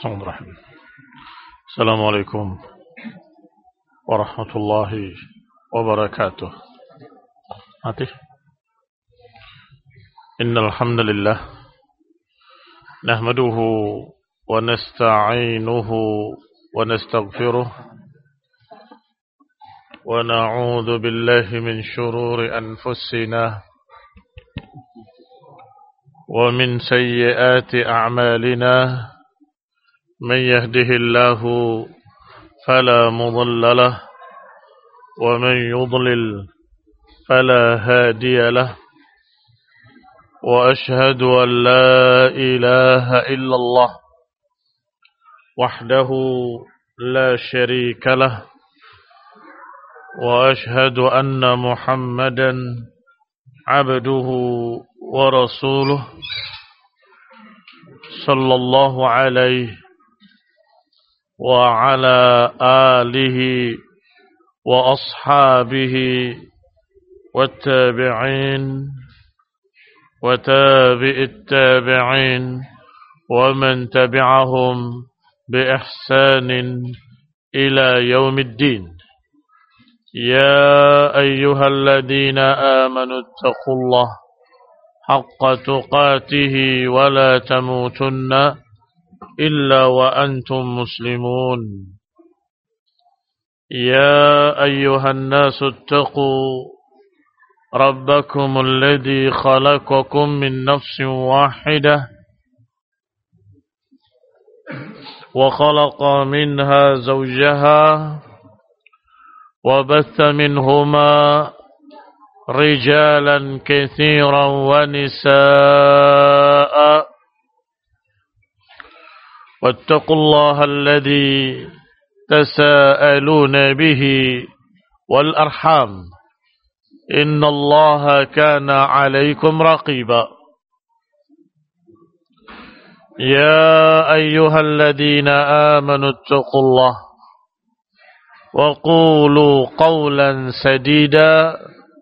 Bismillahirrahmanirrahim. Assalamualaikum warahmatullahi wabarakatuh. Mati. Innal hamdalillah nahmaduhu wa nasta'inuhu wa nastaghfiruh wa na'udzu billahi min shururi anfusina wa min sayyiati a'malina. من يهده الله فلا مضل له ومن يضلل فلا هادي له وأشهد أن لا إله إلا الله وحده لا شريك له وأشهد أن محمدا عبده ورسوله صلى الله عليه وعلى آله وأصحابه والتابعين وتابع التابعين ومن تبعهم بإحسان إلى يوم الدين. يا أيها الذين آمنوا اتقوا الله حق تقاته ولا تموتن إلا وأنتم مسلمون. يا أيها الناس اتقوا ربكم الذي خلقكم من نفس واحدة وخلق منها زوجها وبث منهما رجالا كثيرا ونساء واتقوا الله الذي تساءلون به والأرحام إن الله كان عليكم رقيبا. يا أيها الذين آمنوا اتقوا الله وقولوا قولا سديدا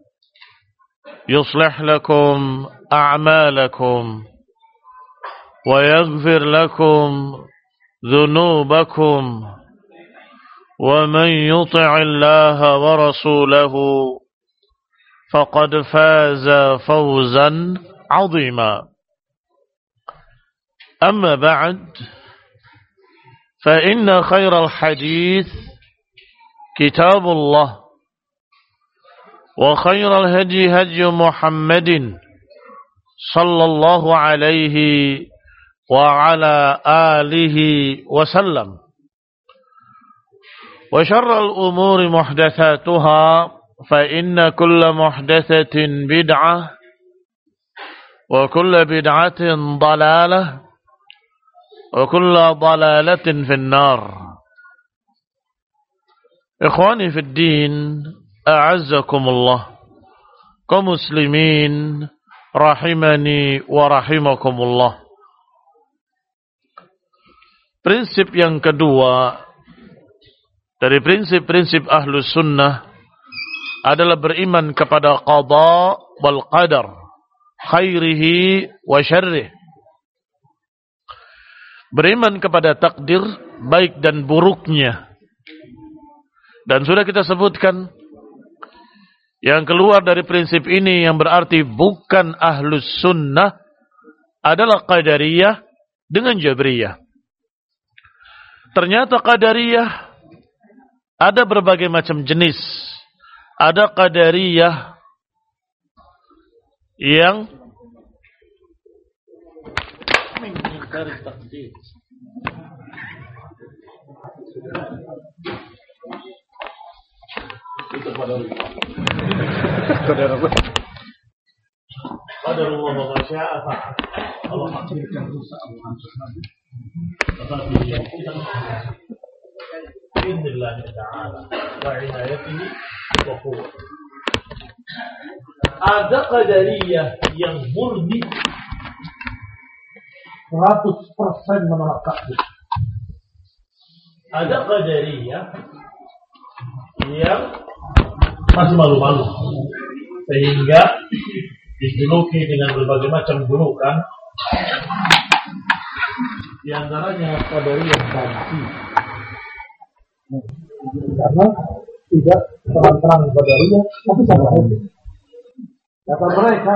يصلح لكم أعمالكم ويغفر لكم ذنوبكم ومن يطع الله ورسوله فقد فاز فوزا عظيما. أما بعد فإن خير الحديث كتاب الله وخير الهدي هدي محمد صلى الله عليه وعلى آله وسلم وشر الأمور محدثاتها فإن كل محدثة بدعة وكل بدعة ضلالة وكل ضلالة في النار. إخواني في الدين أعزكم الله كمسلمين rahimani wa rahimakumullah. Prinsip yang kedua dari prinsip-prinsip Ahlus Sunnah adalah beriman kepada qada wal qadar, khairihi wa syarrih. Beriman kepada takdir baik dan buruknya. Dan sudah kita sebutkan yang keluar dari prinsip ini yang berarti bukan Ahlus Sunnah adalah Qadariyah dengan Jabriyah. Ternyata Qadariyah ada berbagai macam jenis. Ada Qadariyah yang mengingkari takdir. Itu qadarullah wa ma syaa fa'al. Allah takdirkan rusak tetapi bi'idznillah ta'ala wa inayatihi wa quwwah. Ada qadariyah yang murni 100% menolak takdir. Ada qadariyah yang masih malu-malu sehingga dijuluki dengan berbagai macam julukan Di antaranya Qadariyah banci. Karena tidak terang-terang Qadariyah, tapi sama saja. Kata mereka,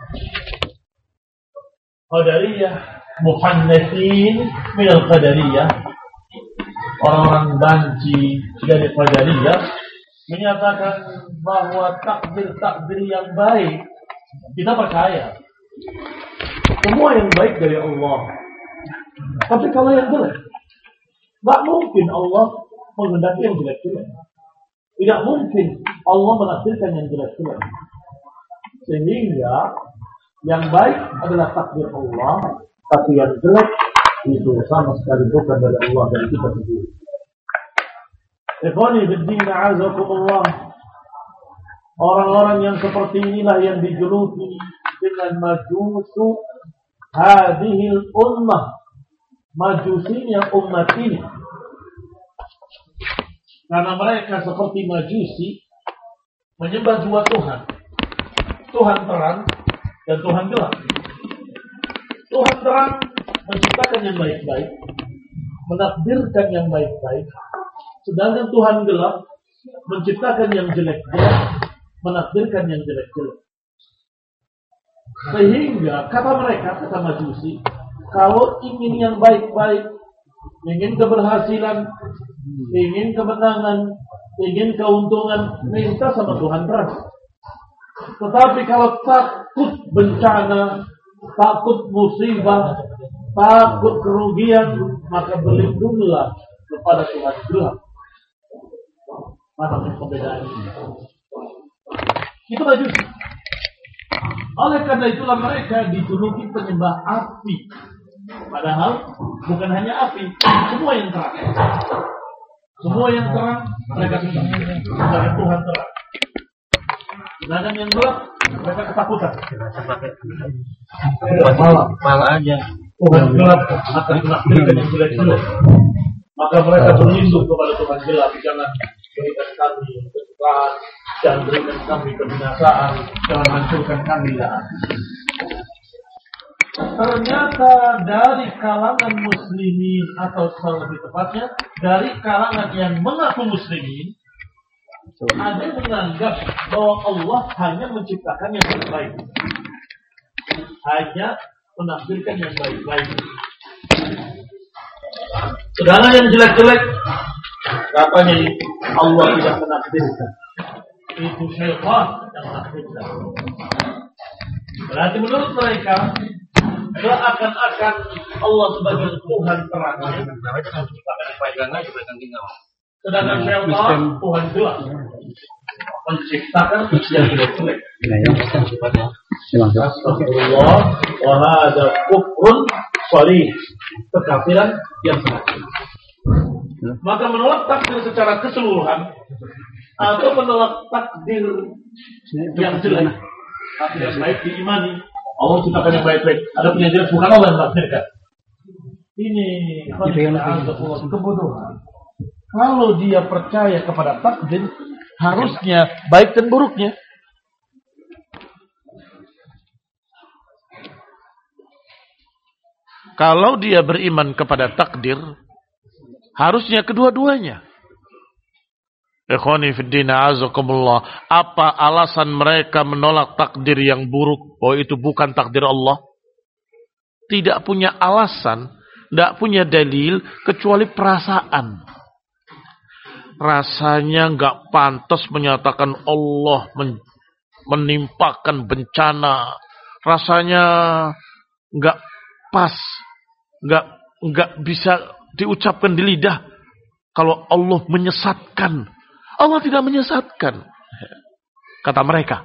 Qadariyah muhannatsin min al-Qadariyah, orang-orang banci dari Qadariyah menyatakan bahwa takdir yang baik kita percaya. Semua yang baik dari Allah. Tapi kalau yang jelek, tidak mungkin Allah menghendaki yang jelek-jelek. Tidak mungkin Allah menakdirkan yang jelek-jelek. Sehingga yang baik adalah takdir Allah, tapi yang jelek itu sama sekali bukan dari Allah, dari kita sendiri. Ikhwani fiddin, a'azakumullah. Orang-orang yang seperti inilah yang dijuluki dengan majusu hadhil ummah, majusinya umat ini. Karena mereka seperti majusi menyembah dua Tuhan, Tuhan terang dan Tuhan gelap. Tuhan terang menciptakan yang baik-baik, menakdirkan yang baik-baik, sedangkan Tuhan gelap menciptakan yang jelek-jelek, menakdirkan yang jelek-jelek. Sehingga kata mereka, kata majusi, kalau ingin yang baik-baik, ingin keberhasilan, ingin kemenangan, ingin keuntungan, minta sama Tuhan terang. Tetapi kalau takut bencana, takut musibah, takut kerugian, maka berlindunglah kepada Tuhan gelap. Mana perbedaan ini? Itu majusi. Oleh karena itulah mereka dijuluki penyembah api. Padahal bukan hanya api, semua yang terang. Semua yang terang mereka sembah sebagai Tuhan terang. Sedangkan yang gelap mereka ketakutan. Malah aja. Tuhan gelap akan menakdirkan yang jelek-jelek. Maka mereka berlindung kepada Tuhan gelap. Jangan berikan kami kesukaan, jangan berikan kami kebinasaan, jangan hancurkan kami ya. Ternyata dari kalangan muslimin, atau lebih tepatnya dari kalangan yang mengaku muslimin, ada yang menganggap bahwa Allah hanya menciptakan yang baik-baik, hanya menakdirkan yang baik-baik. Sedangkan yang jelek-jelek, katanya Allah tidak menakdirkan. Itu syaitan yang menakdirkan. Berarti menurut mereka, seakan-akan Allah sebagai Tuhan terang, sedangkan syaitan Tuhan gelap, menciptakan yang jelek-jelek. Astagfirullah, wa hadza kufrun sharih, kekafiran yang sangat. Maka menolak takdir secara keseluruhan atau menolak takdir yang jelek, takdir yang baik diimani. Allah ciptakan yang baik-baik. Ada punya jelek, bukan Allah yang menakdirkan. Ini kebodohan. Kalau dia percaya kepada takdir, harusnya baik dan buruknya. Kalau dia beriman kepada takdir, harusnya kedua-duanya. Ikhwani fiddin, a'azakumullah. Apa alasan mereka menolak takdir yang buruk? Oh, itu bukan takdir Allah. Tidak punya alasan, tidak punya dalil, kecuali perasaan. Rasanya nggak pantas menyatakan Allah menimpakan bencana. Rasanya nggak pas, nggak bisa diucapkan di lidah. Kalau Allah menyesatkan, Allah tidak menyesatkan, kata mereka.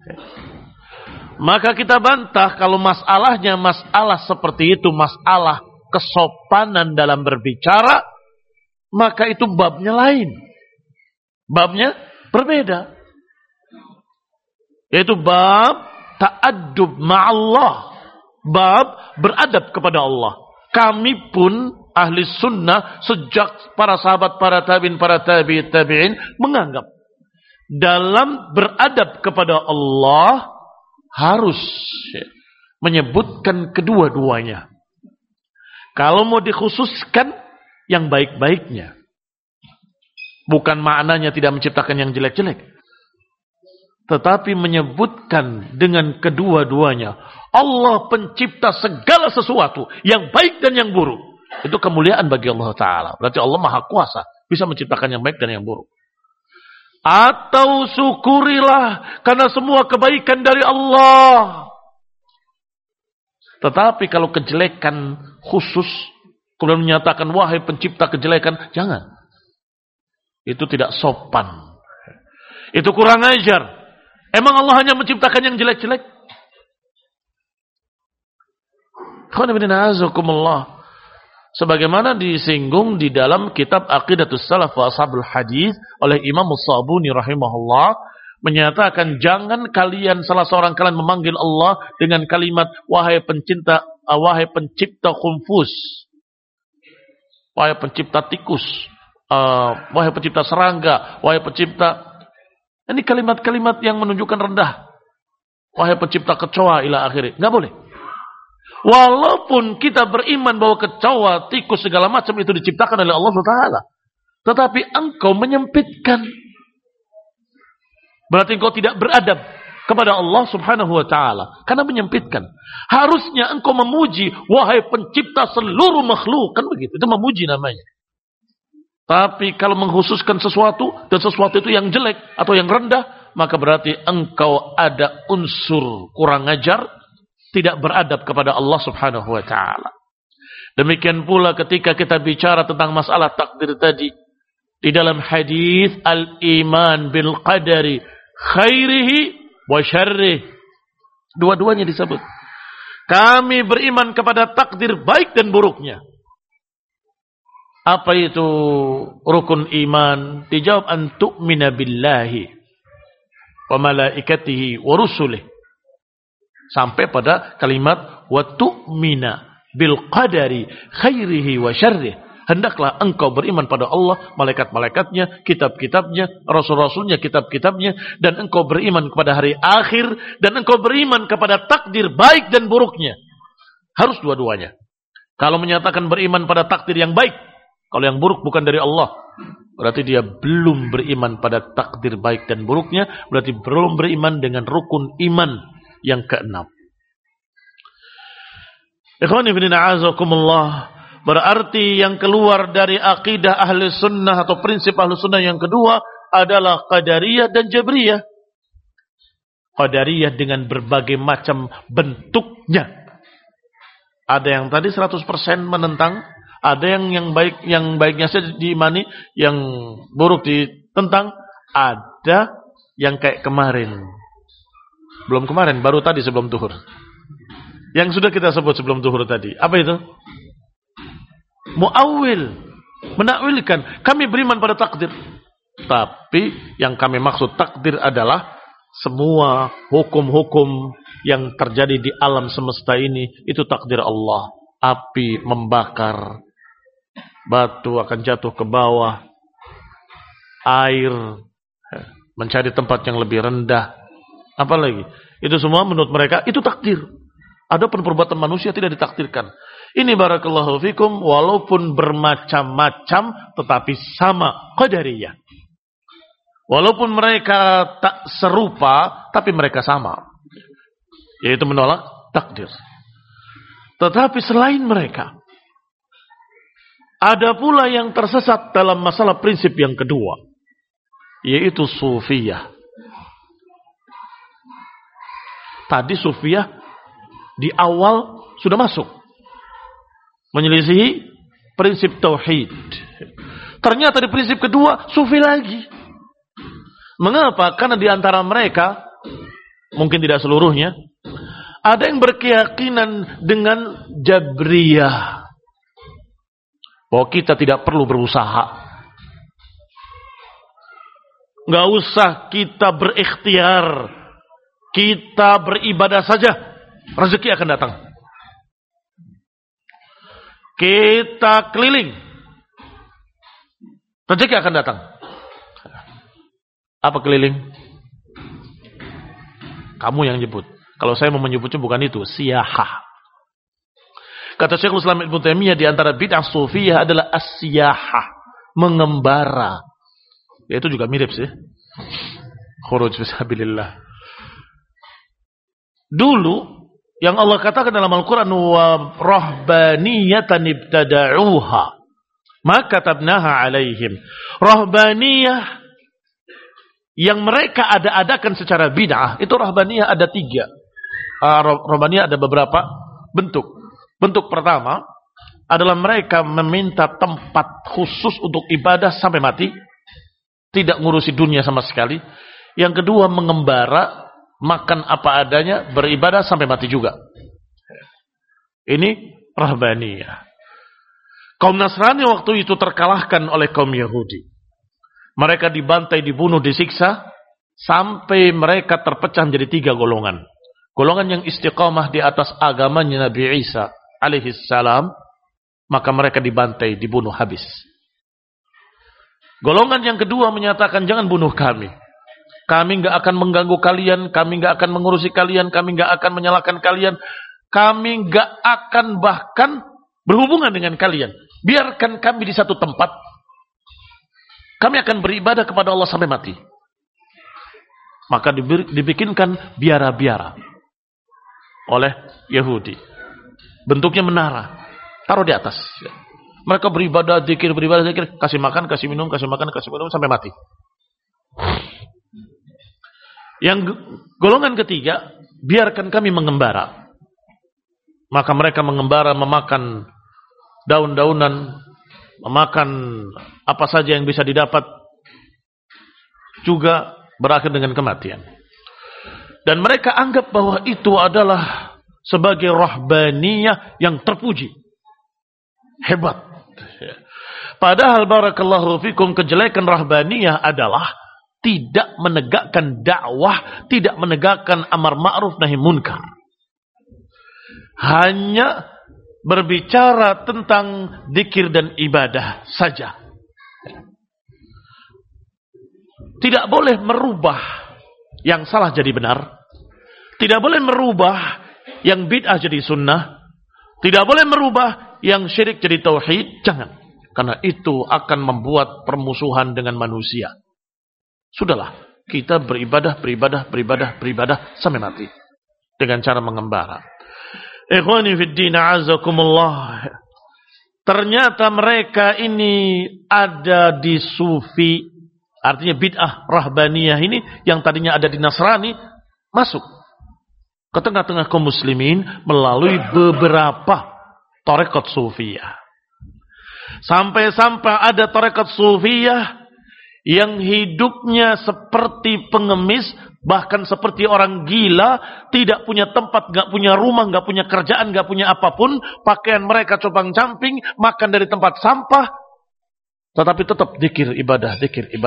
Maka kita bantah kalau masalahnya masalah seperti itu, masalah kesopanan dalam berbicara, maka itu babnya lain. Babnya berbeda. Yaitu bab ta'addub ma'allah. Bab beradab kepada Allah. Kami pun ahli sunnah sejak para sahabat, para tabi'in, para tabi'in menganggap dalam beradab kepada Allah harus menyebutkan kedua-duanya. Kalau mau dikhususkan yang baik-baiknya. Bukan maknanya tidak menciptakan yang jelek-jelek. Tetapi menyebutkan dengan kedua-duanya. Allah pencipta segala sesuatu. Yang baik dan yang buruk. Itu kemuliaan bagi Allah Ta'ala. Berarti Allah Maha Kuasa. Bisa menciptakan yang baik dan yang buruk. Atau syukurilah. Karena semua kebaikan dari Allah. Tetapi kalau kejelekan khusus, kemudian menyatakan wahai pencipta kejelekan, jangan. Itu tidak sopan. Itu kurang ajar. Emang Allah hanya menciptakan yang jelek-jelek? Sebagaimana disinggung di dalam kitab Aqidatus Salaf wa Ashabul Hadis oleh Imam As-Sabuni rahimahullah, menyatakan jangan kalian salah seorang kalian memanggil Allah dengan kalimat wahai pencipta khunfus, wahai pencipta tikus, wahai pencipta serangga, wahai pencipta. Ini kalimat-kalimat yang menunjukkan rendah. Wahai pencipta kecoa ila akhirnya. Enggak boleh. Walaupun kita beriman bahwa kecoa, tikus segala macam itu diciptakan oleh Allah Taala, tetapi engkau menyempitkan. Berarti engkau tidak beradab kepada Allah Subhanahu wa Ta'ala. Karena menyempitkan. Harusnya engkau memuji, wahai pencipta seluruh makhluk. Kan begitu. Itu memuji namanya. Tapi kalau mengkhususkan sesuatu, dan sesuatu itu yang jelek atau yang rendah, maka berarti engkau ada unsur kurang ajar, tidak beradab kepada Allah Subhanahu wa Ta'ala. Demikian pula ketika kita bicara tentang masalah takdir tadi. Di dalam hadis al-iman bil qadari khairihi wa syarrih. Dua-duanya disebut. Kami beriman kepada takdir baik dan buruknya. Apa itu rukun iman? Dijawab an tu'mina billahi wa malaikatihi wa rusulih. Sampai pada kalimat wa tu'mina bil qadari khairihi wa syarrih. Hendaklah engkau beriman pada Allah, malaikat-malaikatnya, kitab-kitabnya, rasul-rasulnya, kitab-kitabnya, dan engkau beriman kepada hari akhir, dan engkau beriman kepada takdir baik dan buruknya. Harus dua-duanya. Kalau menyatakan beriman pada takdir yang baik, kalau yang buruk bukan dari Allah, berarti dia belum beriman pada takdir baik dan buruknya, berarti belum beriman dengan rukun iman yang keenam. Ikhwani fillah azakumullah. Berarti yang keluar dari akidah ahli sunnah atau prinsip ahli sunnah yang kedua adalah qadariyah dan jabriyah. Qadariyah dengan berbagai macam bentuknya. Ada yang tadi 100% menentang, ada yang baiknya saja diimani, yang buruk ditentang, ada yang kayak kemarin. Belum kemarin, baru tadi sebelum zuhur. Yang sudah kita sebut sebelum zuhur tadi. Apa itu? Mu'awil, menakwilkan. Kami beriman pada takdir. Tapi yang kami maksud takdir adalah semua hukum-hukum yang terjadi di alam semesta ini, itu takdir Allah. Api membakar, batu akan jatuh ke bawah, air mencari tempat yang lebih rendah. Apalagi? Itu semua menurut mereka itu takdir. Adapun perbuatan manusia tidak ditakdirkan. Ini barakallahu fikum, walaupun bermacam-macam tetapi sama qadariyah. Walaupun mereka tak serupa tapi mereka sama, yaitu menolak takdir. Tetapi selain mereka, ada pula yang tersesat dalam masalah prinsip yang kedua, yaitu sufiyah. Tadi sufiyah di awal sudah masuk menyelisihi prinsip tauhid. Ternyata di prinsip kedua sufi lagi. Mengapa? Karena di antara mereka, mungkin tidak seluruhnya, ada yang berkeyakinan dengan jabriyah, bahwa kita tidak perlu berusaha, nggak usah kita berikhtiar, kita beribadah saja, rezeki akan datang. Kita keliling, rezeki akan datang. Apa keliling? Kamu yang nyebut. Kalau saya mau menyebutnya bukan itu, siyahah. Kata Syekhul Islam Ibnu Taimiyah, di antara bid'ah sufiyah adalah as-siyahah, mengembara. Ya, itu juga mirip sih. Khuruj fisabilillah. Dulu yang Allah katakan dalam Al-Qur'an, wa rahbaniyatan ibtada'uha maka katabnaha alaihim. Rahbaniyah yang mereka ada-adakan secara bid'ah, itu rahbaniyah ada 3. Rahbaniyah ada beberapa bentuk. Bentuk pertama adalah mereka meminta tempat khusus untuk ibadah sampai mati, tidak ngurusi dunia sama sekali. Yang kedua, mengembara, makan apa adanya, beribadah sampai mati juga. Ini rahbaniyah. Kaum Nasrani waktu itu terkalahkan oleh kaum Yahudi. Mereka dibantai, dibunuh, disiksa, sampai mereka terpecah menjadi 3 golongan. Golongan yang istiqamah di atas agamanya Nabi Isa alaihissalam, maka mereka dibantai, dibunuh habis. Golongan yang kedua menyatakan, jangan bunuh kami. Kami enggak akan mengganggu kalian, kami enggak akan mengurusi kalian, kami enggak akan menyalahkan kalian, kami enggak akan bahkan berhubungan dengan kalian. Biarkan kami di satu tempat, kami akan beribadah kepada Allah sampai mati. Maka dibikinkan biara-biara oleh Yahudi. Bentuknya menara, taruh di atas. Mereka beribadah, zikir, kasih makan, kasih minum, kasih makan, kasih minum sampai mati. Yang golongan ketiga, biarkan kami mengembara. Maka mereka mengembara, memakan daun-daunan, memakan apa saja yang bisa didapat, juga berakhir dengan kematian. Dan mereka anggap bahwa itu adalah sebagai rahbaniyah yang terpuji. Hebat. Padahal barakallahu fikum, kejelekan rahbaniyah adalah tidak menegakkan dakwah, tidak menegakkan amar ma'ruf nahi munkar. Hanya berbicara tentang zikir dan ibadah saja. Tidak boleh merubah yang salah jadi benar. Tidak boleh merubah yang bid'ah jadi sunnah. Tidak boleh merubah yang syirik jadi tauhid. Jangan. Karena itu akan membuat permusuhan dengan manusia. Sudahlah, kita beribadah sampai mati dengan cara mengembara. Ikhwani fid din, a'azakumullah. Ternyata mereka ini ada di sufi, artinya bid'ah rahbaniyah ini yang tadinya ada di Nasrani, masuk ke tengah-tengah kaum muslimin melalui beberapa tarekat sufiyah. Sampai-sampai ada tarekat sufiyah yang hidupnya seperti pengemis, bahkan seperti orang gila, tidak punya tempat, gak punya rumah, gak punya kerjaan, gak punya apapun, pakaian mereka compang-camping, makan dari tempat sampah, tetapi tetap zikir ibadah.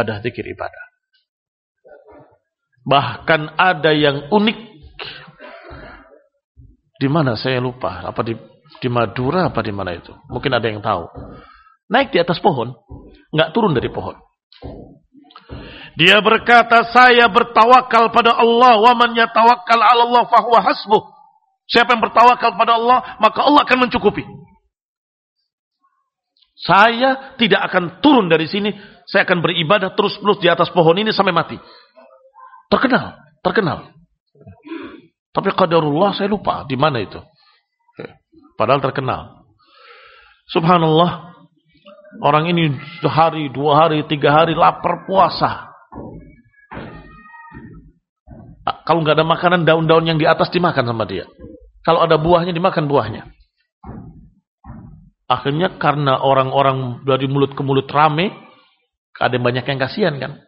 Bahkan ada yang unik. Di mana saya lupa, apa di Madura apa di mana itu? Mungkin ada yang tahu. Naik di atas pohon, nggak turun dari pohon. Dia berkata, saya bertawakal pada Allah, wa man yatawakkal 'ala Allah fa huwa hasbuh. Siapa yang bertawakal pada Allah, maka Allah akan mencukupi. Saya tidak akan turun dari sini, saya akan beribadah terus-menerus di atas pohon ini sampai mati. Terkenal. Tapi qadarullah saya lupa di mana itu. Padahal terkenal. Subhanallah. Orang ini sehari, 2 hari, 3 hari lapar puasa. Kalau nggak ada makanan, daun-daun yang di atas dimakan sama dia. Kalau ada buahnya, dimakan buahnya. Akhirnya karena orang-orang dari mulut ke mulut rame, ada banyak yang kasihan kan.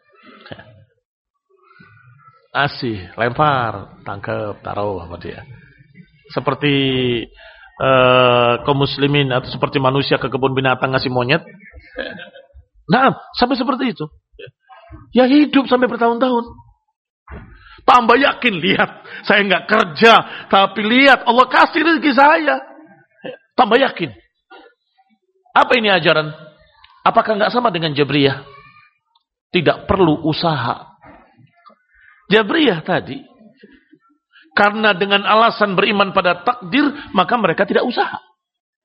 Asih, lempar, tangkap, taruh sama dia. Seperti kaum muslimin atau seperti manusia ke kebun binatang ngasih monyet. Nah, sampai seperti itu. Ya hidup sampai bertahun-tahun. Tambah yakin, lihat, saya nggak kerja, tapi lihat Allah kasih rezeki saya. Tambah yakin. Apa ini ajaran? Apakah nggak sama dengan Jabriyah? Tidak perlu usaha. Jabriyah tadi, karena dengan alasan beriman pada takdir, maka mereka tidak usaha.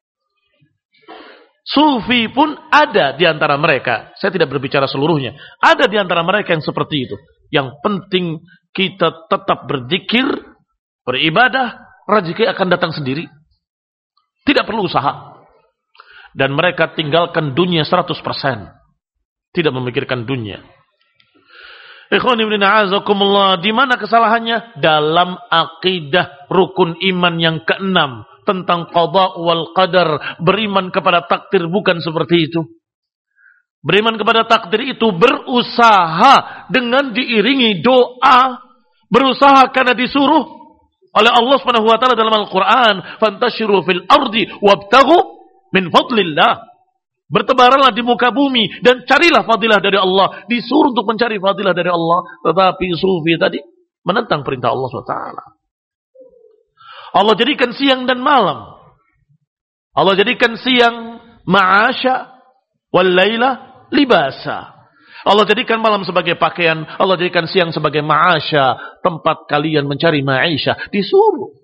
Sufi pun ada di antara mereka. Saya tidak berbicara seluruhnya. Ada di antara mereka yang seperti itu. Yang penting kita tetap berzikir, beribadah, rezeki akan datang sendiri. Tidak perlu usaha. Dan mereka tinggalkan dunia 100%. Tidak memikirkan dunia. Ikhwan ibn a'azakumullah, di mana kesalahannya? Dalam akidah rukun iman yang keenam tentang qada wal qadar, beriman kepada takdir bukan seperti itu. Beriman kepada takdir itu berusaha dengan diiringi doa, berusaha karena disuruh oleh Allah Subhanahu wa taala dalam Al-Qur'an, "Fantashiru fil ardi wabtaghu min fadlillah." Bertebaranlah di muka bumi dan carilah fadilah dari Allah. Disuruh untuk mencari fadilah dari Allah. Tetapi sufi tadi menentang perintah Allah SWT. Allah jadikan siang dan malam. Allah jadikan siang ma'asya wal laila libasa. Allah jadikan malam sebagai pakaian. Allah jadikan siang sebagai ma'asya. Tempat kalian mencari ma'isya. Disuruh.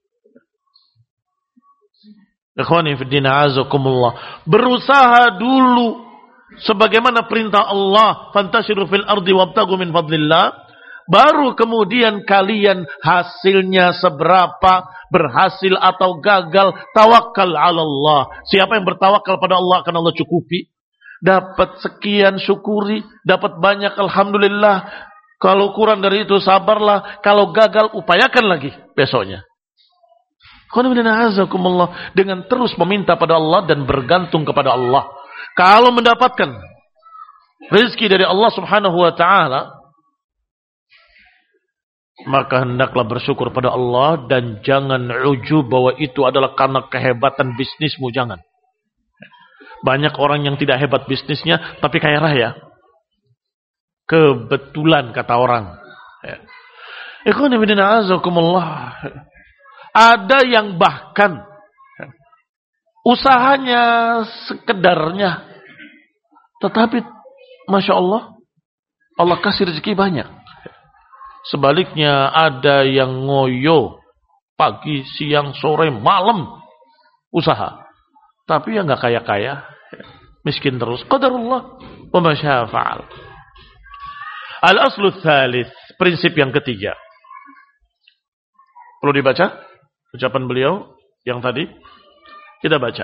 Ikhwani fiddin a'azakumullah. Berusaha dulu sebagaimana perintah Allah, fantashiru fil ardi wabtagu min fadlillah. Baru kemudian kalian hasilnya seberapa, berhasil atau gagal, tawakal 'ala Allah. Siapa yang bertawakal pada Allah akan Allah cukupi. Dapat sekian syukuri, dapat banyak alhamdulillah. Kalau kurang dari itu sabarlah, kalau gagal upayakan lagi besoknya. Dengan terus meminta pada Allah dan bergantung kepada Allah. Kalau mendapatkan rezeki dari Allah Subhanahu wa taala, maka hendaklah bersyukur pada Allah dan jangan ujub bahwa itu adalah karena kehebatan bisnismu, jangan. Banyak orang yang tidak hebat bisnisnya tapi kaya raya. Kebetulan kata orang. Ikhwan fillah a'azakumullah. Ada yang bahkan usahanya sekedarnya, tetapi Masya Allah, Allah kasih rezeki banyak. Sebaliknya ada yang ngoyo pagi, siang, sore, malam usaha, tapi yang nggak kaya-kaya, miskin terus. Qadarullah wa ma syaa fa'al. Al-aslu tsalits, prinsip yang ketiga. Perlu dibaca ucapan beliau yang tadi? Kita baca.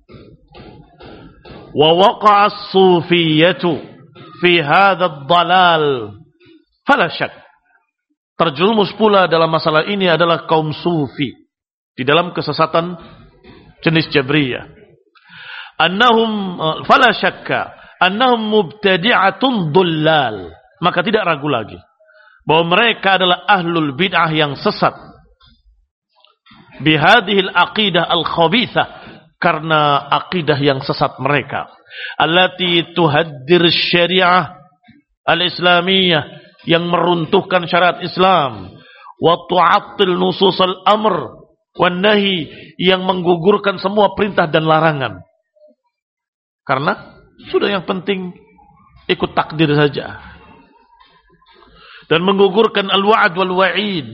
Wa waqa'a as-sufiyyatu fi hadha ad-dhalal fala syak. Terjerumus pula dalam masalah ini adalah kaum sufi di dalam kesesatan jenis Jabriyah. Annahum fala syakka annahum mubtadi'atun dhullal. Maka tidak ragu lagi bahwa mereka adalah ahlul bid'ah yang sesat. Bihadihil aqidah al-khabithah, karena aqidah yang sesat mereka. Allati tuhaddir syariah al-islamiyah, yang meruntuhkan syariat Islam. Wa tu'attil nusus al-amr wan nahi, yang menggugurkan semua perintah dan larangan. Karena sudah yang penting ikut takdir saja. Dan menggugurkan al-wa'd wal wa'id.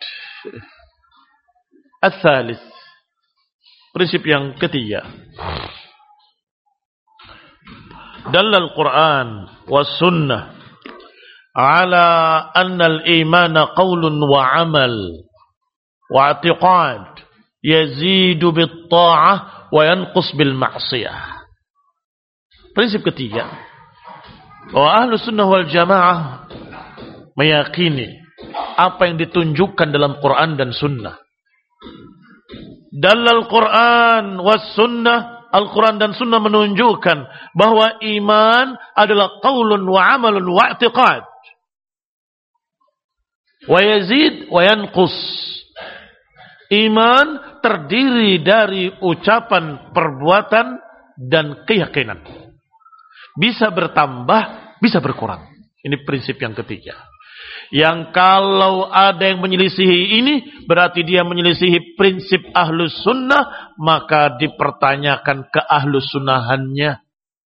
Al-thalith, prinsip yang ketiga. Dalal Quran was sunnah ala anna al-iman qawlun wa amal wa i'tiqad yazidu bit-ta'ah wa yanqus bil ma'siyah. Prinsip ketiga, bahwa Ahlus Sunnah wal Jamaah meyakini apa yang ditunjukkan dalam Quran dan Sunnah. Dalal Quran was Sunnah, Al-Quran dan Sunnah menunjukkan bahwa iman adalah qaulun wa amalun wa i'tiqad. Wa yazid wa yanqus. Iman terdiri dari ucapan, perbuatan, dan keyakinan. Bisa bertambah, bisa berkurang. Ini prinsip yang ketiga. Yang kalau ada yang menyelisihi ini, berarti dia menyelisihi prinsip ahlus sunnah, maka dipertanyakan ke ahlus sunnahannya.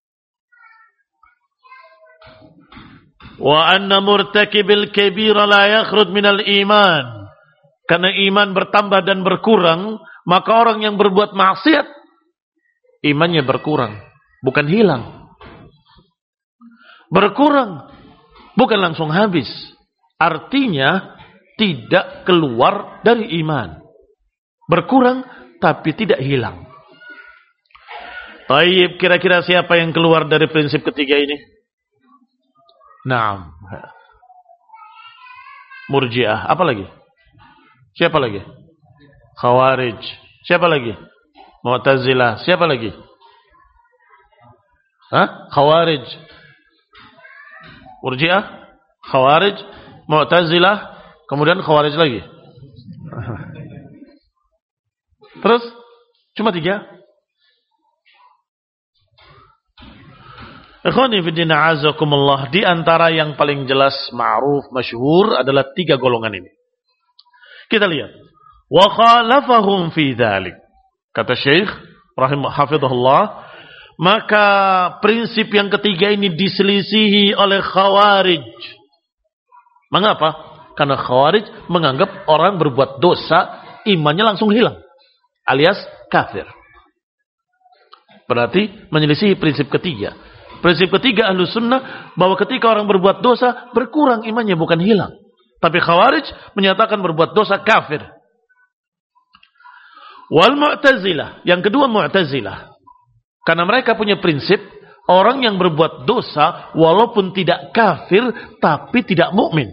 Wa anna murtakibil kabira la yakhrud minal iman. Karena iman bertambah dan berkurang, maka orang yang berbuat maksiat, imannya berkurang. bukan hilang. Berkurang, bukan langsung habis. Artinya tidak keluar dari iman. Berkurang tapi tidak hilang. Taib, kira-kira siapa yang keluar dari prinsip ketiga ini? Naam. Murji'ah. Apa lagi? Siapa lagi? Khawarij. Siapa lagi? Mu'tazilah. Siapa lagi? Khawarij. Murji'ah, Khawarij, Mu'tazilah, kemudian Khawarij lagi. Terus cuma 3. Ikhwani fi din a'azakumullah, di antara yang paling jelas, ma'ruf, masyhur adalah 3 golongan ini. Kita lihat. Wa khalafahum fi dzalik. Kata Syekh hafizahullah, maka prinsip yang ketiga ini diselisihi oleh Khawarij. Mengapa? Karena Khawarij menganggap orang berbuat dosa imannya langsung hilang, alias kafir. Berarti menyelisihi prinsip ketiga. Prinsip ketiga Ahlus Sunnah bahwa ketika orang berbuat dosa berkurang imannya, bukan hilang. Tapi Khawarij menyatakan berbuat dosa kafir. Wal Mu'tazilah, yang kedua Mu'tazilah, karena mereka punya prinsip orang yang berbuat dosa walaupun tidak kafir tapi tidak mukmin.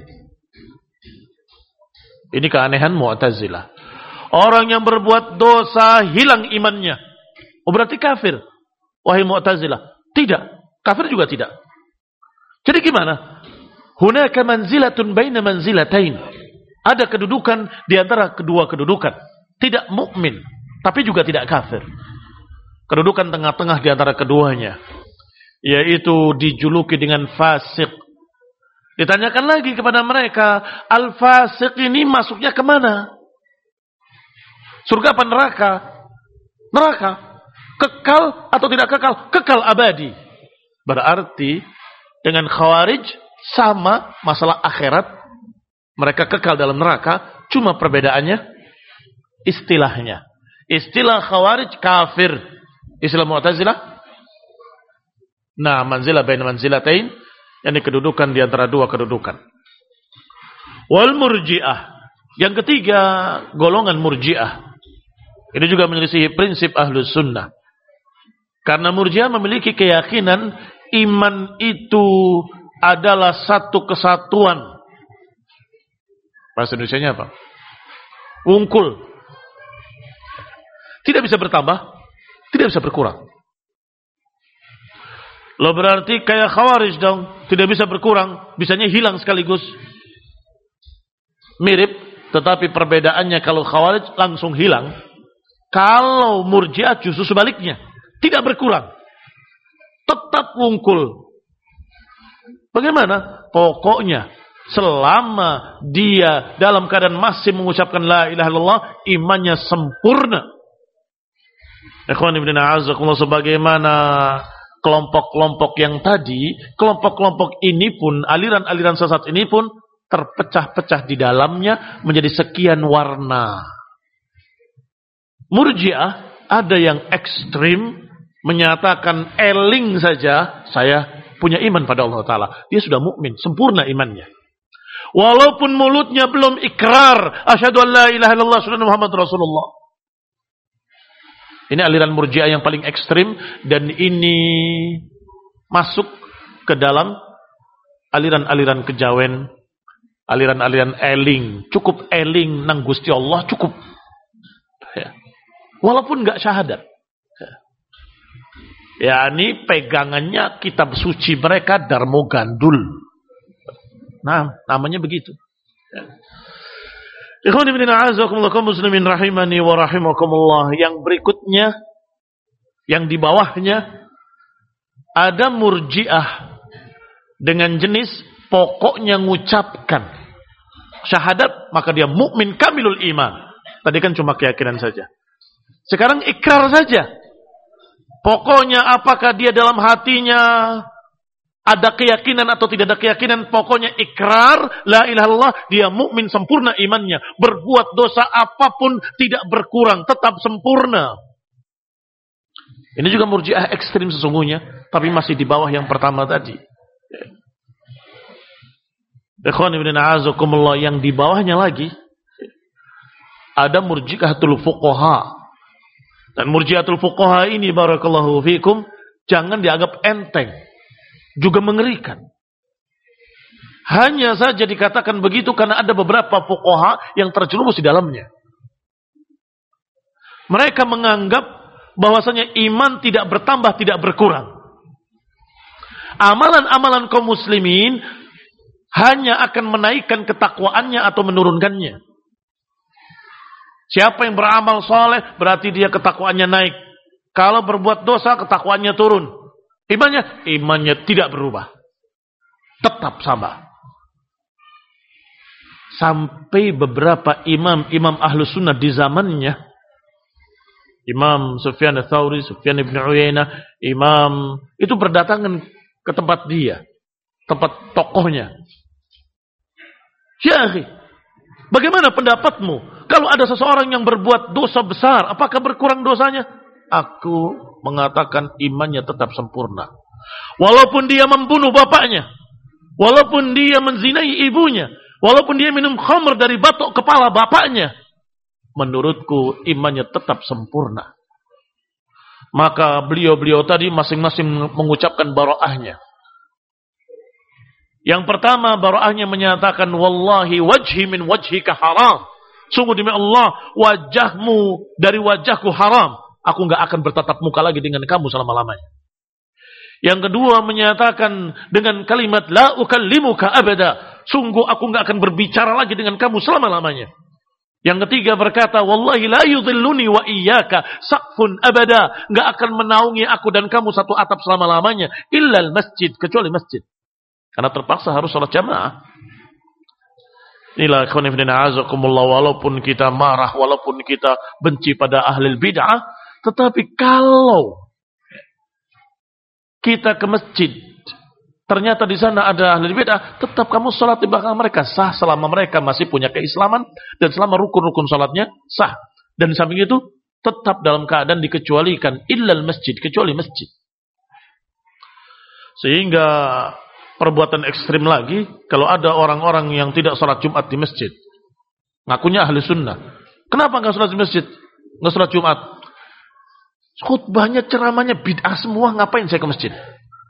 Ini keanehan Mu'tazilah. Orang yang berbuat dosa hilang imannya, berarti kafir. Wahai Mu'tazilah, tidak. Kafir juga tidak. Jadi gimana? Hunaka manzilatun baina manzilatain. Ada kedudukan di antara kedua kedudukan. Tidak mukmin, tapi juga tidak kafir. Kedudukan tengah-tengah di antara keduanya, yaitu dijuluki dengan fasik. Ditanyakan lagi kepada mereka, al-fasik ini masuknya kemana? Surga apa neraka? Neraka. Kekal atau tidak kekal? Kekal abadi. Berarti dengan Khawarij sama masalah akhirat. Mereka kekal dalam neraka, cuma perbedaannya istilahnya. Istilah Khawarij kafir. Istilah Mu'tazilah, nah, manzilah baina manzilatain, yakni kedudukan di antara dua kedudukan. Wal Murji'ah, yang ketiga golongan Murji'ah. Ini juga menyelisihi prinsip Ahlus Sunnah. Karena Murji'ah memiliki keyakinan iman itu adalah satu kesatuan. Bahasa Indonesianya apa? Wungkul. Tidak bisa bertambah, tidak bisa berkurang. Lo berarti kayak Khawarij dong, tidak bisa berkurang, bisanya hilang sekaligus. Mirip, tetapi perbedaannya kalau Khawarij langsung hilang, kalau Murji'ah justru sebaliknya, tidak berkurang, tetap wungkul. Bagaimana? Pokoknya selama dia dalam keadaan masih mengucapkan la ilaha illallah, imannya sempurna. Ikhwan ibn a'azakumullah, sebagaimana kelompok-kelompok yang tadi, kelompok-kelompok ini pun, aliran-aliran sesat ini pun terpecah-pecah di dalamnya menjadi sekian warna. Murji'ah ada yang ekstrim, menyatakan eling saja saya punya iman pada Allah Ta'ala. Dia sudah mukmin, sempurna imannya. Walaupun mulutnya belum ikrar, asyhadu an la ilaha illallah wa Muhammad Rasulullah. Ini aliran Murji'ah yang paling ekstrim, dan ini masuk ke dalam aliran-aliran kejawen, aliran-aliran eling. Cukup eling nang Gusti Allah, cukup. Ya. Walaupun enggak syahadat. Ya, ini pegangannya kitab suci mereka Darmo Gandul. Nah, namanya begitu. Ya. Ikhwan ibn a'azakumullah kaum muslimin rahimani wa rahimakumullah. Yang berikutnya, yang di bawahnya, ada Murji'ah dengan jenis pokoknya ngucapkan syahadat maka dia mukmin kamilul iman. Tadi kan cuma keyakinan saja. Sekarang ikrar saja. Pokoknya apakah dia dalam hatinya ada keyakinan atau tidak ada keyakinan, pokoknya ikrar la ilaha illallah, dia mukmin sempurna imannya. Berbuat dosa apapun tidak berkurang, tetap sempurna. Ini juga Murji'ah ekstrim sesungguhnya, tapi masih di bawah yang pertama tadi. Ikhwan ibn a'azakumullah, yang di bawahnya lagi ada Murji'atul Fuqaha. Dan Murji'atul Fuqaha ini barakallahu fikum jangan dianggap enteng, juga mengerikan. Hanya saja dikatakan begitu karena ada beberapa fuqaha yang terjerumus di dalamnya. Mereka menganggap bahwasanya iman tidak bertambah, tidak berkurang. Amalan-amalan kaum muslimin hanya akan menaikkan ketakwaannya atau menurunkannya. Siapa yang beramal soleh berarti dia ketakwaannya naik. Kalau berbuat dosa ketakwaannya turun. Imannya tidak berubah. Tetap sama. Sampai beberapa imam Ahlus Sunnah di zamannya, Imam Sufyan Ats-Tsauri, Sufyan ibn Uyainah, imam itu berdatangan ke tempat dia, tempat tokohnya. Syekh, bagaimana pendapatmu? Kalau ada seseorang yang berbuat dosa besar, apakah berkurang dosanya? Aku mengatakan imannya tetap sempurna. Walaupun dia membunuh bapaknya, walaupun dia menzinai ibunya, walaupun dia minum khamr dari batok kepala bapaknya, menurutku imannya tetap sempurna. Maka beliau-beliau tadi masing-masing mengucapkan bara'ahnya. Yang pertama bara'ahnya menyatakan, wallahi wajhi min wajhika haram. Sungguh demi Allah, wajahmu dari wajahku haram. Aku enggak akan bertatap muka lagi dengan kamu selama-lamanya. Yang kedua menyatakan dengan kalimat la ukallimuka abada. Sungguh aku enggak akan berbicara lagi dengan kamu selama-lamanya. Yang ketiga berkata, wallahi la yudhilluni wa iyyaka saqfun abada. Enggak akan menaungi aku dan kamu satu atap selama-lamanya. Illal masjid, kecuali masjid. Karena terpaksa harus salat jamaah. Inilah ikhwan fillah a'azakumullah, walaupun kita marah, walaupun kita benci pada ahli bid'ah, tetapi kalau kita ke masjid, ternyata di sana ada ahli bid'ah, tetap kamu salat di belakang mereka sah selama mereka masih punya keislaman dan selama rukun-rukun salatnya sah. Dan di samping itu tetap dalam keadaan dikecualikan illal masjid, kecuali masjid. Sehingga perbuatan ekstrim lagi kalau ada orang-orang yang tidak salat Jumat di masjid, ngakunya ahli sunnah. Kenapa enggak salat di masjid? Enggak salat Jumat? Khutbahnya, ceramahnya bid'ah semua, ngapain saya ke masjid?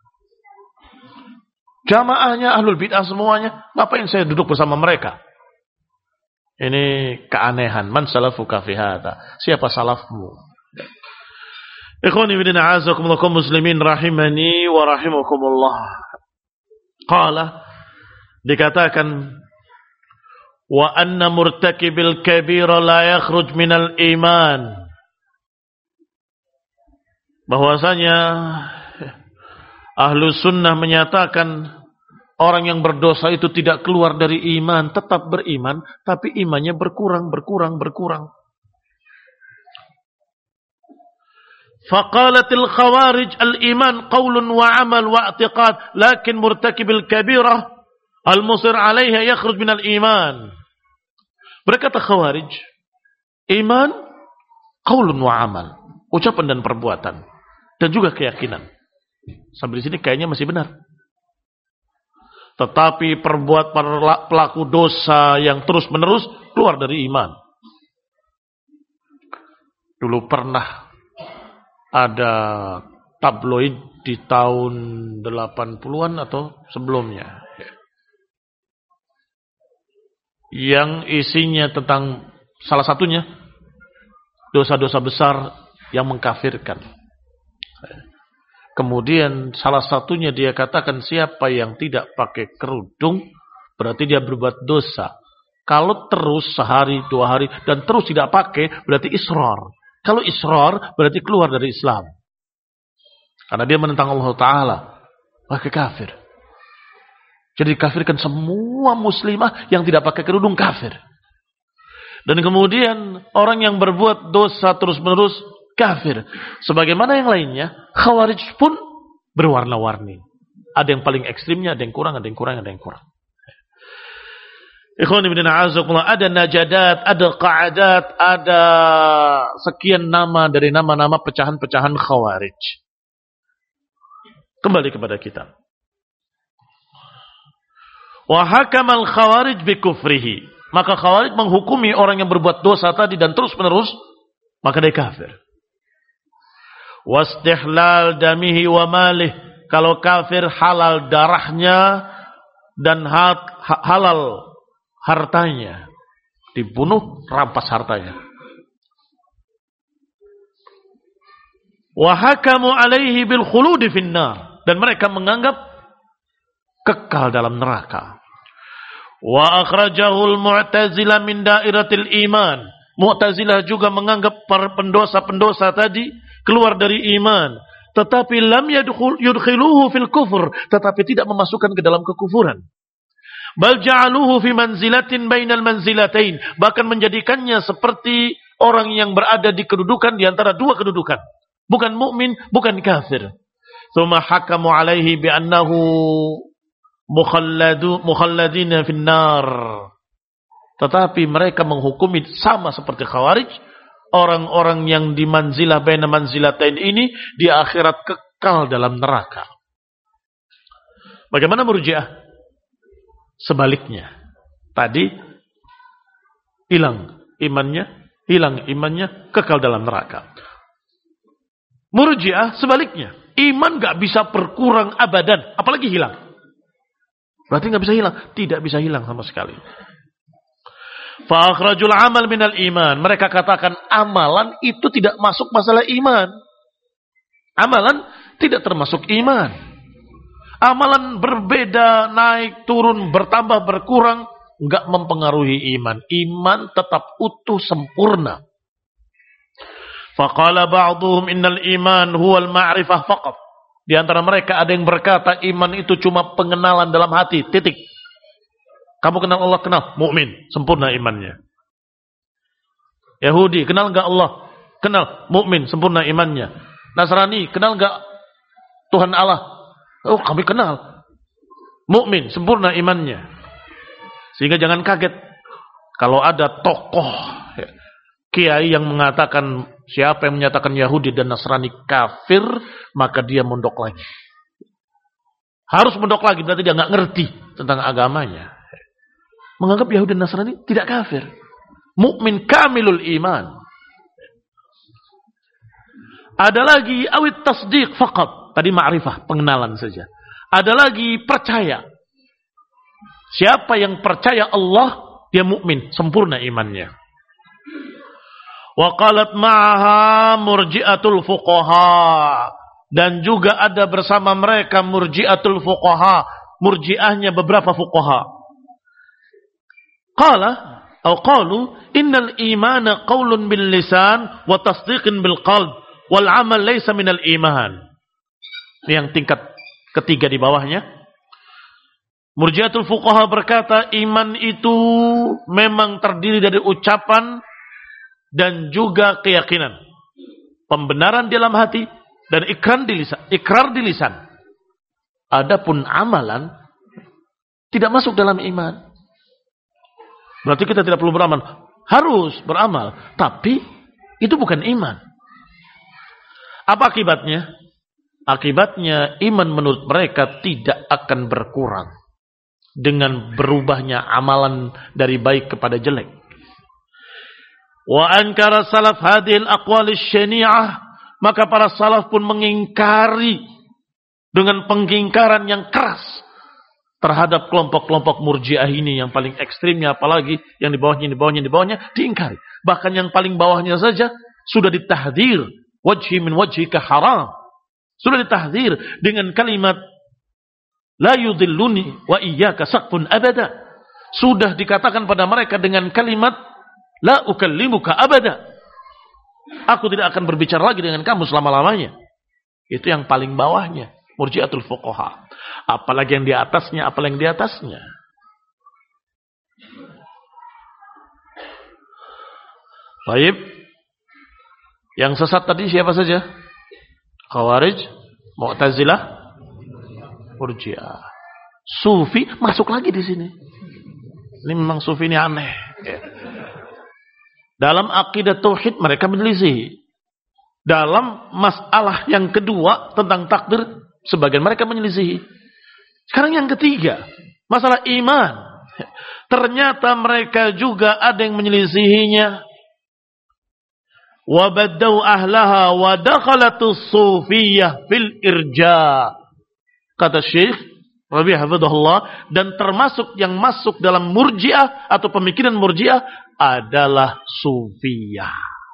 Jamaahnya ahlul bid'ah semuanya, ngapain saya duduk bersama mereka? Ini keanehan. Man salafuka fi hadza? Siapa salafmu? Ikhwani wa a'azakumullah muslimin rahimani wa rahimakumullah. Qala, dikatakan, wa anna murtakibil kabira la yakhruj minal iman. Bahwasanya ahlu sunnah menyatakan orang yang berdosa itu tidak keluar dari iman, tetap beriman, tapi imannya berkurang. Faqalatil khawarij al-iman qawlun wa amal wa i'tiqad, lakin murtakibil kabirah al-musir 'alaiha yakhruj minal iman. Berkata khawarij, iman qawlun wa amal, ucapan dan perbuatan, dan juga keyakinan. Sampai di sini kayaknya masih benar. Tetapi perbuat pelaku dosa yang terus-menerus keluar dari iman. Dulu pernah ada tabloid di tahun 80-an atau sebelumnya, yang isinya tentang salah satunya dosa-dosa besar yang mengkafirkan. Kemudian salah satunya dia katakan siapa yang tidak pakai kerudung berarti dia berbuat dosa. Kalau terus sehari, 2 hari dan terus tidak pakai berarti israr. Kalau israr berarti keluar dari Islam. Karena dia menentang Allah Ta'ala. Pakai kafir. Jadi kafirkan semua muslimah yang tidak pakai kerudung kafir. Dan kemudian orang yang berbuat dosa terus-menerus kafir. Sebagaimana yang lainnya, khawarij pun berwarna-warni. Ada yang paling ekstrimnya, ada yang kurang, ada yang kurang, ada yang kurang. Ikhwan ibn a'azakumullah, ada najadat, ada qa'adat, ada sekian nama dari nama-nama pecahan-pecahan khawarij. Kembali kepada kitab. Wa hakamal khawarij bi kufrihi. Maka khawarij menghukumi orang yang berbuat dosa tadi dan terus-menerus, maka dia kafir. Wastihlal damihi wa malih. Kalau kafir, halal darahnya dan halal hartanya. Dibunuh, rampas hartanya. Wa hakamu alaihi bil khuludi finnar. Dan mereka menganggap kekal dalam neraka. Wa akhrajahul mu'tazilah min dairatil iman. Mu'tazilah juga menganggap para pendosa-pendosa tadi keluar dari iman. Tetapi lam yudkhiluhu fil kufur. Tetapi tidak memasukkan ke dalam kekufuran. Bal ja'aluhu fi manzilatin bainal manzilatain. Bahkan menjadikannya seperti orang yang berada di kedudukan di antara dua kedudukan. Bukan mukmin, bukan kafir. Tsumma hakamu alaihi bi annahu mukhalladina finnar. Tetapi mereka menghukumi sama seperti khawarij. Orang-orang yang di manzilah baina manzilatain ini di akhirat kekal dalam neraka. Bagaimana Murji'ah? Sebaliknya, tadi hilang imannya, kekal dalam neraka. Murji'ah sebaliknya, iman gak bisa berkurang abadan, apalagi hilang. Berarti gak bisa hilang, tidak bisa hilang sama sekali. Fa akhrajul amal minal iman. Mereka katakan amalan itu tidak masuk masalah iman. Amalan tidak termasuk iman. Amalan berbeda, naik, turun, bertambah, berkurang, enggak mempengaruhi iman. Iman tetap utuh, sempurna. Faqala ba'duhum innal iman huwal ma'rifah faqat. Di antara mereka ada yang berkata iman itu cuma pengenalan dalam hati, titik. Kamu kenal Allah, kenal, mukmin, sempurna imannya. Yahudi, kenal enggak Allah? Kenal, mukmin, sempurna imannya. Nasrani, kenal enggak Tuhan Allah? Oh, kami kenal. Mukmin, sempurna imannya. Sehingga jangan kaget kalau ada tokoh kiai yang mengatakan siapa yang menyatakan Yahudi dan Nasrani kafir, maka dia mondok lagi. Harus mondok lagi, berarti dia nggak ngerti tentang agamanya. Menganggap Yahudi dan Nasrani tidak kafir. Mukmin kamilul iman. Ada lagi awit tasdiq faqat. Tadi ma'rifah, pengenalan saja. Ada lagi percaya. Siapa yang percaya Allah, dia mukmin, sempurna imannya. Wa qalat ma'aha murji'atul fuqaha. Dan juga ada bersama mereka murji'atul fuqaha. Murji'ahnya beberapa fuqaha. Qalu innal imana qaulun bil lisan wa tasdiqin bil qalb wal amal laysa minal iman. Yang tingkat ketiga di bawahnya. Murji'atul fuqaha berkata iman itu memang terdiri dari ucapan dan juga keyakinan. Pembenaran di dalam hati dan ikrar di lisan. Adapun amalan tidak masuk dalam iman. Berarti kita tidak perlu beramal. Harus beramal. Tapi itu bukan iman. Apa akibatnya? Akibatnya iman menurut mereka tidak akan berkurang dengan berubahnya amalan dari baik kepada jelek. Wa ankara salaf hadhil aqwal syani'ah, maka para salaf pun mengingkari dengan pengingkaran yang keras terhadap kelompok-kelompok Murji'ah ini yang paling ekstrimnya, apalagi yang di bawahnya diingkari. Bahkan yang paling bawahnya saja sudah ditahdzir, wajhi min wajhika haram. Sudah ditahdzir dengan kalimat la yudhilluni wa iyyaka saqfun abada. Sudah dikatakan pada mereka dengan kalimat la ukallimuka abada. Aku tidak akan berbicara lagi dengan kamu selama-lamanya. Itu yang paling bawahnya, Murji'atul fuqaha. Apalagi yang di atasnya, apalagi yang di atasnya. Baik. Yang sesat tadi siapa saja? Khawarij, Mu'tazilah, Murji'ah. Sufi masuk lagi di sini. Ini memang sufi ini aneh. Ya. Dalam akidah tauhid mereka menyelisih. Dalam masalah yang kedua tentang takdir, sebagian mereka menyelisih. Sekarang yang ketiga, masalah iman. Ternyata mereka juga ada yang menyelisihinya. Wa baddau ahlaha wa dakhalatus sufiyah fil irja. Kata Syekh Rabi' hafizahullah, dan termasuk yang masuk dalam murji'ah atau pemikiran murji'ah adalah sufiyah.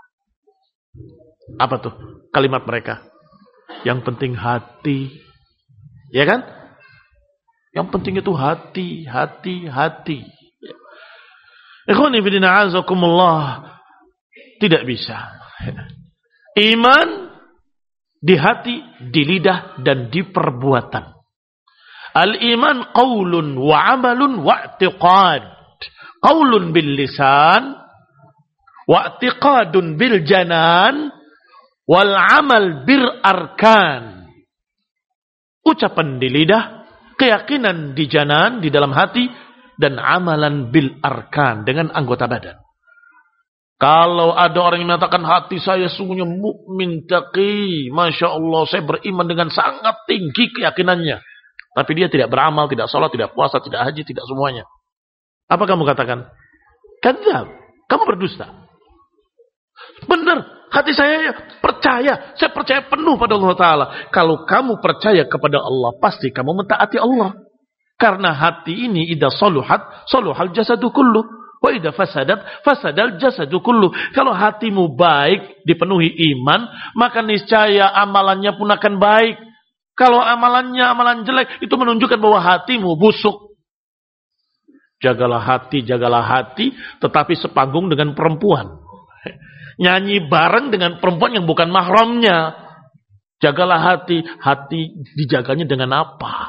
Apa tuh kalimat mereka? Yang penting hati. Ya kan? Yang penting itu hati, hati, hati. Ikhwani fillah azakumullah, tidak bisa. Iman di hati, di lidah dan di perbuatan. Al-iman qaulun wa amalun wa i'tiqad. Qaulun bil lisan wa i'tiqadun bil janan wal amal bil arkan. Ucapan di lidah, keyakinan di janan, di dalam hati, dan amalan bil arkan, dengan anggota badan. Kalau ada orang yang mengatakan hati saya sungguhnya mukmin taqi, Masya Allah, saya beriman dengan sangat tinggi keyakinannya. Tapi dia tidak beramal, tidak sholat, tidak puasa, tidak haji, tidak semuanya. Apa kamu katakan? Kadzab, kamu berdusta. Benar, hati saya percaya. Saya percaya penuh pada Allah Ta'ala. Kalau kamu percaya kepada Allah, pasti kamu mentaati Allah. Karena hati ini idza saluhat, saluhal jasadu kullu. Wa idza fasadat, fasadal jasadu kullu. Kalau hatimu baik, dipenuhi iman, maka niscaya amalannya pun akan baik. Kalau amalannya amalan jelek, itu menunjukkan bahwa hatimu busuk. Jagalah hati, tetapi sepanggung dengan perempuan. Nyanyi bareng dengan perempuan yang bukan mahramnya. Jagalah hati dijaganya dengan apa?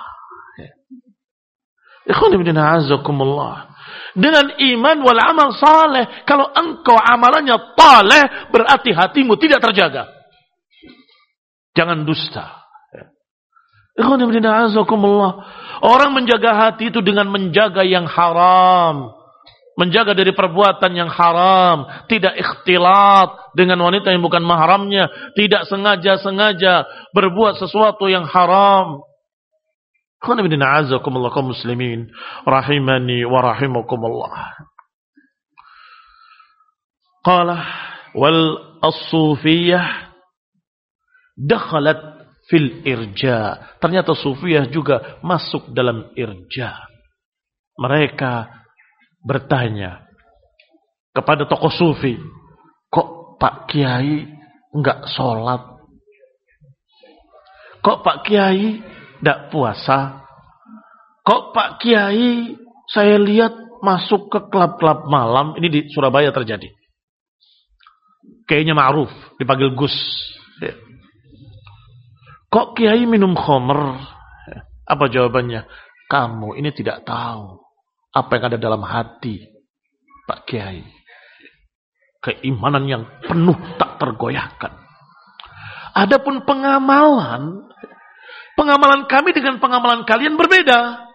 Dengan iman wal amal saleh. Kalau engkau amalannya taleh, berarti hatimu tidak terjaga. Jangan dusta. Orang menjaga hati itu dengan menjaga yang haram. Menjaga dari perbuatan yang haram. Tidak ikhtilat dengan wanita yang bukan mahramnya. Tidak sengaja-sengaja berbuat sesuatu yang haram. Kaum muslimin rahimani wa rahimakumullah. Qala wal as-sufiyah dakhalat fil irja. Ternyata sufiyah juga masuk dalam irja. Mereka bertanya kepada tokoh sufi, kok Pak Kiai enggak sholat? Kok Pak Kiai enggak puasa? Kok Pak Kiai saya lihat masuk ke klub-klub malam? Ini di Surabaya terjadi. Kayaknya ma'ruf, dipanggil Gus. Kok Kiai minum khamr? Apa jawabannya? Kamu ini tidak tahu apa yang ada dalam hati Pak Kiai. Keimanan yang penuh tak tergoyahkan. Adapun pengamalan kami dengan pengamalan kalian berbeda.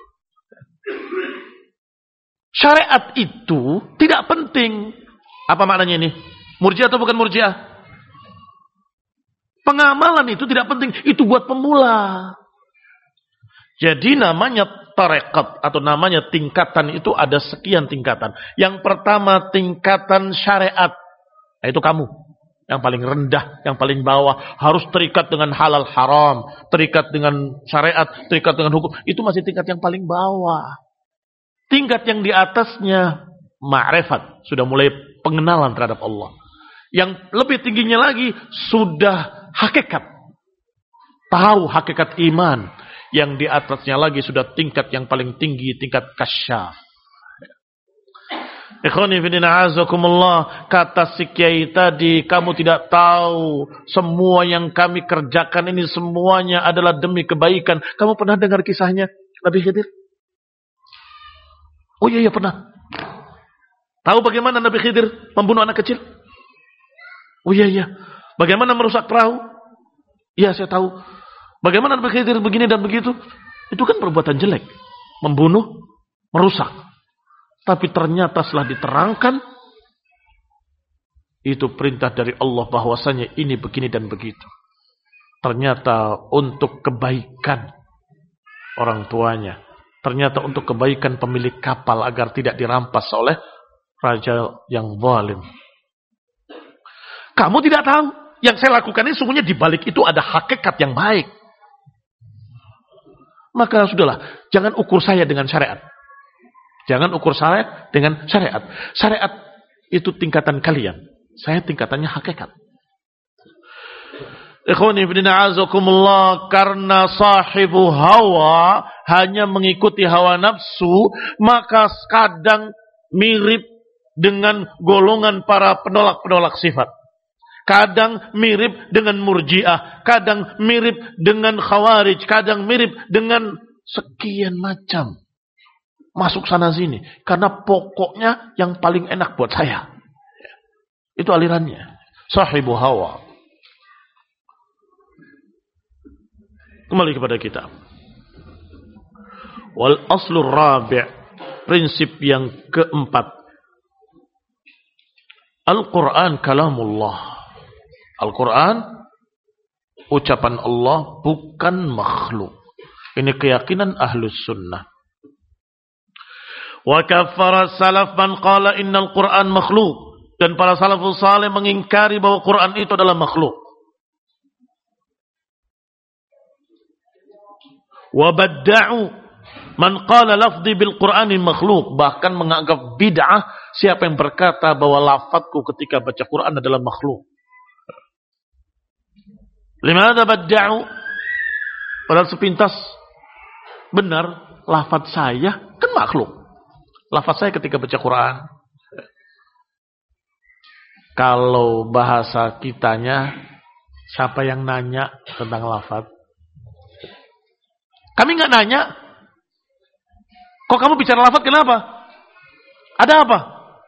Syariat itu tidak penting. Apa maknanya ini? Murji'ah atau bukan murji'ah? Pengamalan itu tidak penting. Itu buat pemula. Jadi namanya tarekat atau namanya tingkatan itu ada sekian tingkatan. Yang pertama tingkatan syariat. Nah, itu kamu. Yang paling rendah, yang paling bawah. Harus terikat dengan halal haram. Terikat dengan syariat, terikat dengan hukum. Itu masih tingkat yang paling bawah. Tingkat yang di atasnya ma'rifat. Sudah mulai pengenalan terhadap Allah. Yang lebih tingginya lagi sudah hakikat. Tahu hakikat iman. Yang di atasnya lagi sudah tingkat yang paling tinggi, tingkat kasyaf. Ikhwani fillah azakumullah, kata si kiai tadi, kamu tidak tahu semua yang kami kerjakan ini semuanya adalah demi kebaikan. Kamu pernah dengar kisahnya Nabi Khidir? Oh iya pernah. Tahu bagaimana Nabi Khidir membunuh anak kecil? Oh iya. Bagaimana merusak perahu? Iya saya tahu. Bagaimana Nabi Khidir begini dan begitu? Itu kan perbuatan jelek. Membunuh, merusak. Tapi ternyata setelah diterangkan, itu perintah dari Allah bahwasanya ini begini dan begitu. Ternyata untuk kebaikan orang tuanya. Ternyata untuk kebaikan pemilik kapal agar tidak dirampas oleh raja yang zalim. Kamu tidak tahu. Yang saya lakukan ini sungguhnya di balik itu ada hakikat yang baik. Maka sudahlah. Jangan ukur saya dengan syariat. Jangan ukur saya dengan syariat. Syariat itu tingkatan kalian. Saya tingkatannya hakikat. Ikhwani fillah azakumullah, karena sahibu hawa hanya mengikuti hawa nafsu, maka kadang mirip dengan golongan para penolak-penolak sifat. Kadang mirip dengan murji'ah, kadang mirip dengan khawarij, kadang mirip dengan sekian macam. Masuk sana sini, karena pokoknya yang paling enak buat saya. Itu alirannya. Sahibu hawa. Kembali kepada kita. Wal aslur rabi'. Prinsip yang keempat. Al-Quran kalamullah. Al-Quran ucapan Allah, bukan makhluk. Ini keyakinan ahlus sunnah. Wa kaffara salaf man qala innal Quran makhluk. Dan para salafus saleh mengingkari bahwa Quran itu adalah makhluk. Wa badda'u man qala lafzi bil Qur'ani makhluk. Bahkan menganggap bid'ah siapa yang berkata bahwa lafadzku ketika baca Quran adalah makhluk. Limadha badda'u? Padahal sepintas benar lafadz saya kan makhluk. Lafadz saya ketika baca Quran. Kalau bahasa kitanya, siapa yang nanya tentang lafadz? Kami nggak nanya. Kok kamu bicara lafadz kenapa? Ada apa?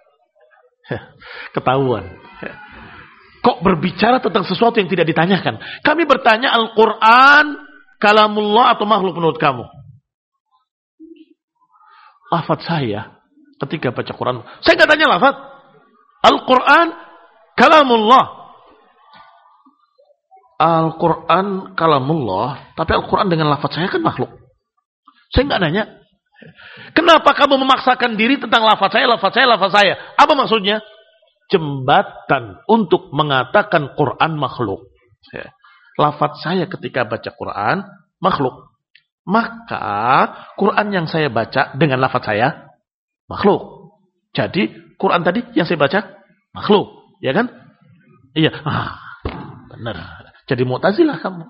Ketahuan. Kok berbicara tentang sesuatu yang tidak ditanyakan? Kami bertanya Al-Quran, kalamullah atau makhluk menurut kamu? Lafadz saya ketika baca Quran. Saya nggak tanya lafadz. Al-Quran, kalamullah. Al-Quran kalamullah, tapi Al-Quran dengan lafaz saya kan makhluk. Saya nggak nanya. Kenapa kamu memaksakan diri tentang lafaz saya, lafaz saya, lafaz saya? Apa maksudnya? Jembatan untuk mengatakan Quran makhluk. Lafaz saya ketika baca Quran makhluk. Maka Quran yang saya baca dengan lafaz saya makhluk. Jadi Quran tadi yang saya baca makhluk. Ya kan? Iya. Benar. Jadi Mu'tazilah kamu.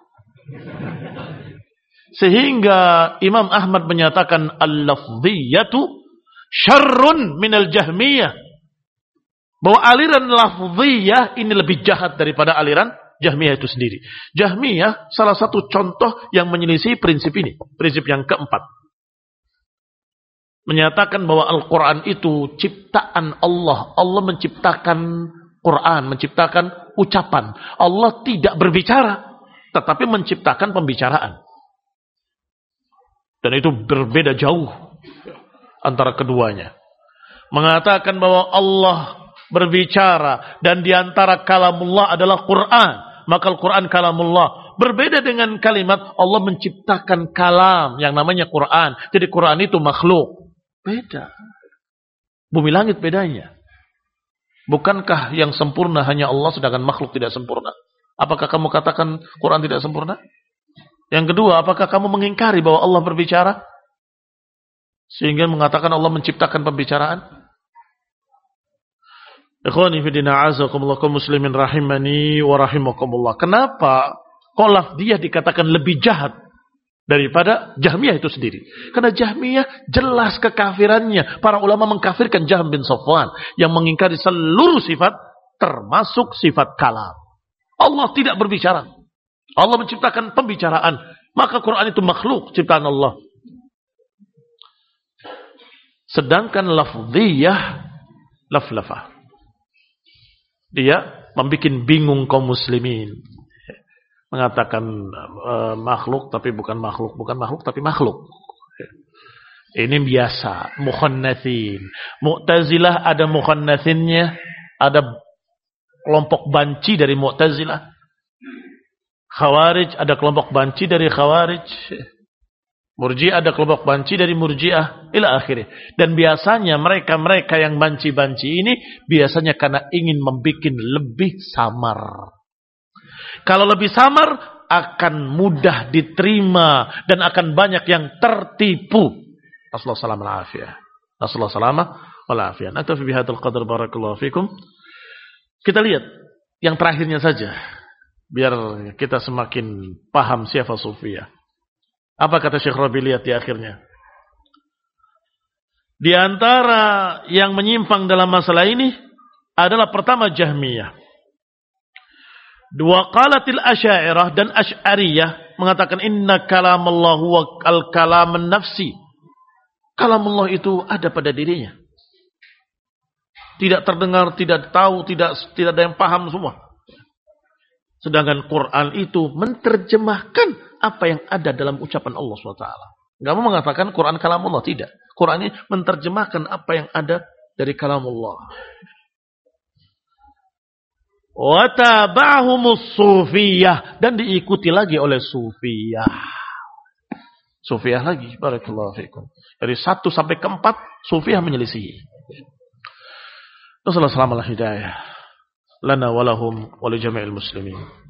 Sehingga Imam Ahmad menyatakan al-lafdhiyatu syarrun minal jahmiyah. Bahwa aliran lafdhiyah ini lebih jahat daripada aliran Jahmiyah itu sendiri. Jahmiyah salah satu contoh yang menyelisih prinsip ini. Prinsip yang keempat. Menyatakan bahwa Al-Quran itu ciptaan Allah. Allah menciptakan Quran, menciptakan ucapan. Allah tidak berbicara, tetapi menciptakan pembicaraan. Dan itu berbeda jauh antara keduanya. Mengatakan bahwa Allah berbicara dan diantara kalamullah adalah Quran. Maka Al-Quran kalamullah. Berbeda dengan kalimat Allah menciptakan kalam yang namanya Quran. Jadi Quran itu makhluk. Beda. Bumi langit bedanya. Bukankah yang sempurna hanya Allah sedangkan makhluk tidak sempurna? Apakah kamu katakan Quran tidak sempurna? Yang kedua, apakah kamu mengingkari bahwa Allah berbicara? Sehingga mengatakan Allah menciptakan pembicaraan? Ikhwani fidina azakumullah kaum muslimin rahimani wa rahimakumullah. Kenapa kok lafdiyah dikatakan lebih jahat daripada Jahmiyah itu sendiri? Karena Jahmiyah jelas kekafirannya. Para ulama mengkafirkan Jahm bin Safwan yang mengingkari seluruh sifat termasuk sifat kalam. Allah tidak berbicara. Allah menciptakan pembicaraan. Maka Quran itu makhluk ciptaan Allah. Sedangkan lafdiyah laflafah. Dia membuat bingung kaum muslimin. Mengatakan makhluk tapi bukan makhluk. Bukan makhluk tapi makhluk. Ini biasa, mukhannatsin. Mu'tazilah ada mukhannatsinnya, ada kelompok banci dari Mu'tazilah. Khawarij ada kelompok banci dari Khawarij. Murji'ah ada kelompok banci dari Murji'ah ila akhirnya. Dan biasanya mereka-mereka yang banci-banci ini biasanya karena ingin membuat lebih samar. Kalau lebih samar akan mudah diterima dan akan banyak yang tertipu. Nasallahu salamah wal afiyah. Nasallahu salamah wal afiyah. Naktafi bihadzal qadar, barakallahu fikum. Kita lihat yang terakhirnya saja biar kita semakin paham siapa Sufiyah. Apa kata Syekh Rabi, lihat di akhirnya. Di antara yang menyimpang dalam masalah ini adalah pertama Jahmiyah. Dua qalatil Asy'ariyah dan Asy'ariyah mengatakan inna kalamullah huwa al-kalamun nafsi. Kalamullah itu ada pada dirinya. Tidak terdengar, tidak tahu, tidak ada yang paham semua. Sedangkan Quran itu menerjemahkan apa yang ada dalam ucapan Allah SWT. Enggak mau mengatakan Quran kalamullah, tidak. Quran ini menerjemahkan apa yang ada dari kalamullah. Wa tabahumus sufiyah, dan diikuti lagi oleh sufiyah. Sufiyah lagi, barakallahu fikum. Dari 1 sampai ke 4 sufiyah menyelisihi. Wassalamualaikum warahmatullahi wabarakatuh. Lana walahum wa li jami'il muslimin.